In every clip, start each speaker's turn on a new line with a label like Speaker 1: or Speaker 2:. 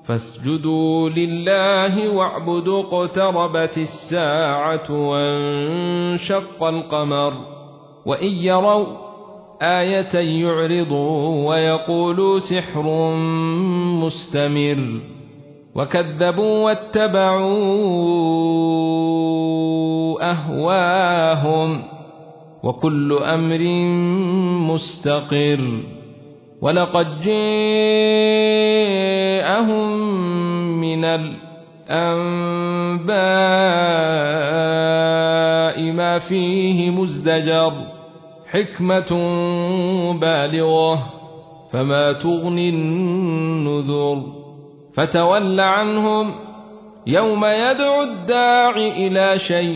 Speaker 1: فاسجدوا لله واعبدوا. اقتربت الساعة وانشق القمر وإن يروا آية يعرضوا ويقولوا سحر مستمر وكذبوا واتبعوا أهواهم وكل أمر مستقر. ولقد جاءهم من الأنباء ما فيه مزدجر حكمة بالغة فما تغني النذر. فتول عنهم يوم يدعو الداع إلى شيء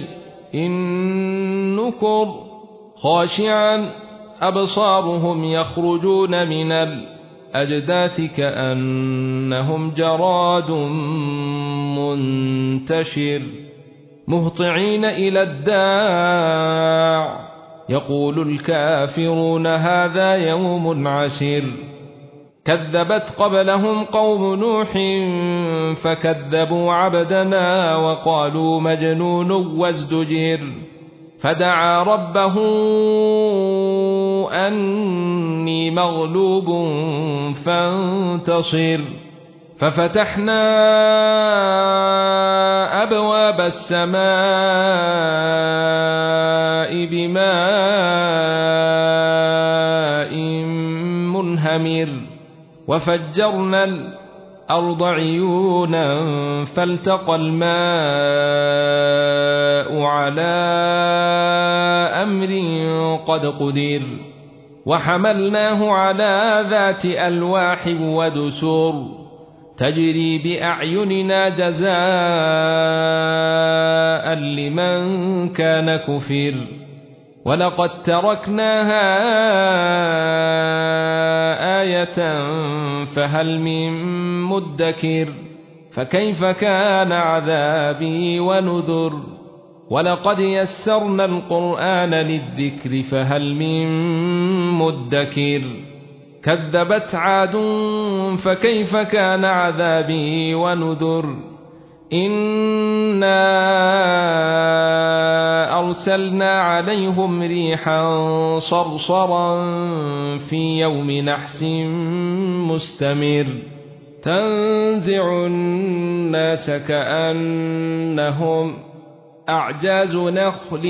Speaker 1: نكر خاشعا أبصارهم يخرجون من الأجداث كأنهم جراد منتشر مهطعين إلى الداع يقول الكافرون هذا يوم عسير. كذبت قبلهم قوم نوح فكذبوا عبدنا وقالوا مجنون وازدجر. فدعا ربه أني مغلوب فانتصر. ففتحنا أبواب السماء بماء منهمر وفجرنا الأرض عيونا فالتقى الماء على أمر قد قدر وحملناه على ذات ألواح ودسر تجري بأعيننا جزاء لمن كان كفر. ولقد تركناها آية فهل من مدكر. فكيف كان عذابي ونذر. ولقد يسرنا القرآن للذكر فهل من مدكر. كذبت عاد فكيف كان عذابي ونذر. إنا أرسلنا عليهم ريحا صرصرا في يوم نحس مستمر تنزع الناس كأنهم أعجاز نخل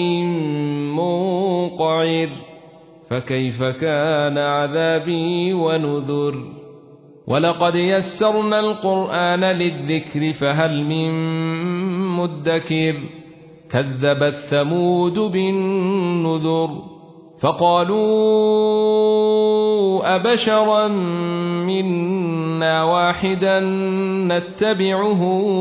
Speaker 1: منقعر. فكيف كان عذابي ونذر. ولقد يسرنا القرآن للذكر فهل من مدكر. كذبت ثمود بالنذر فقالوا أبشرا منا واحدا نتبعه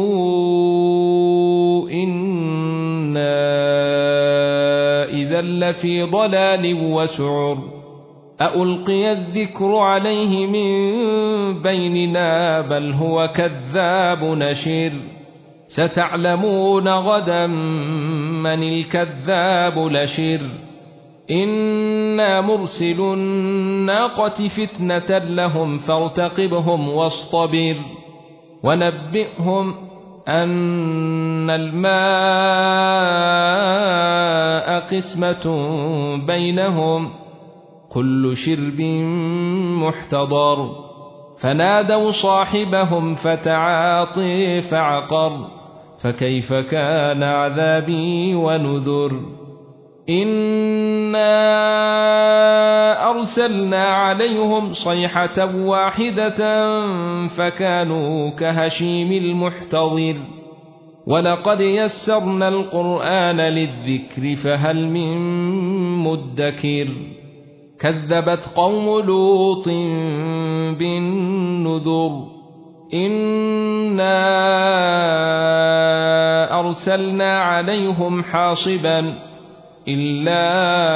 Speaker 1: إنا إذا لفي ضلال وسعر. ألقي الذكر عليه من بيننا بل هو كذاب نشر. ستعلمون غدا من الكذاب لشر. إنا مرسل الناقة فتنة لهم فارتقبهم واصطبر. ونبئهم أن الماء قسمة بينهم كل شرب محتضر. فنادوا صاحبهم فتعاطي فعقر. فكيف كان عذابي ونذر. إنا أرسلنا عليهم صيحة واحدة فكانوا كهشيم المحتضر. ولقد يسرنا القرآن للذكر فهل من مدكر. كذبت قوم لوط بالنذر. إنا أرسلنا عليهم حاصبا إلا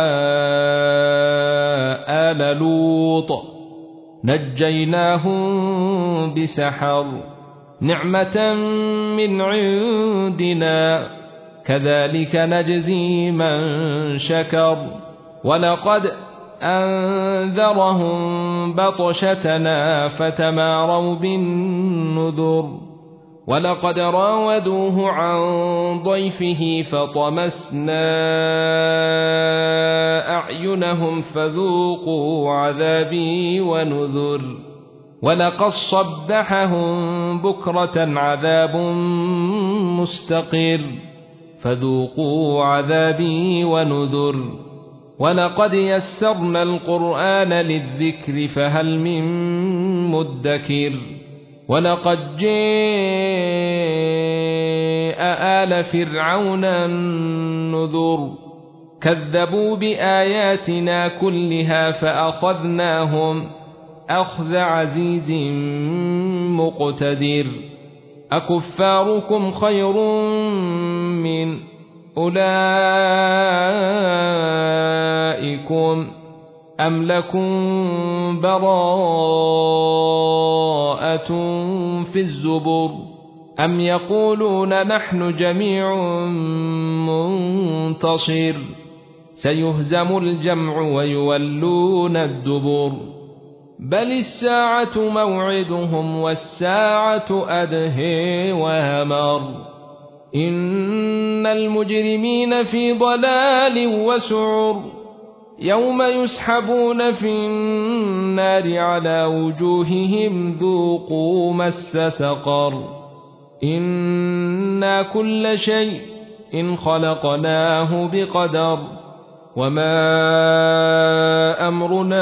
Speaker 1: آل لوط نجيناهم بسحر نعمة من عندنا كذلك نجزي من شكر. ولقد أنذرهم بطشتنا فتماروا بالنذر ولقد راودوه عن ضيفه فطمسنا أعينهم فذوقوا عذابي ونذر ولقد صبحهم بكرة عذاب مستقر فذوقوا عذابي ونذر ولقد يسرنا القرآن للذكر فهل من مدكر ولقد جاء آل فرعون النذر كذبوا بآياتنا كلها فأخذناهم أخذ عزيز مقتدر أكفاركم خير من أولئكم أم لكم براءة في الزبر أم يقولون نحن جميع منتصر سيهزم الجمع ويولون الدبر بل الساعة موعدهم والساعة أدهى وامر إن المجرمين في ضلال وسعر يوم يسحبون في النار على وجوههم ذوقوا مس سقر إنا كل شيء إن خلقناه بقدر وما أمرنا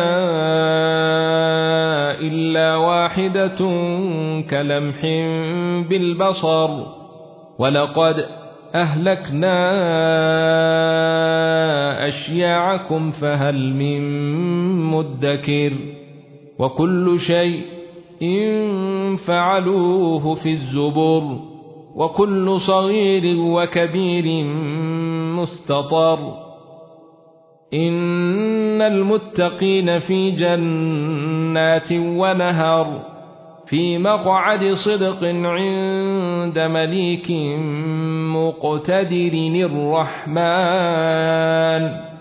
Speaker 1: إلا واحدة كلمح بالبصر ولقد أهلكنا أشياعكم فهل من مدكر وكل شيء إن فعلوه في الزبر وكل صغير وكبير مستطر إن المتقين في جنات ونهر في مقعد صدق عند مليك مقتدر الرحمن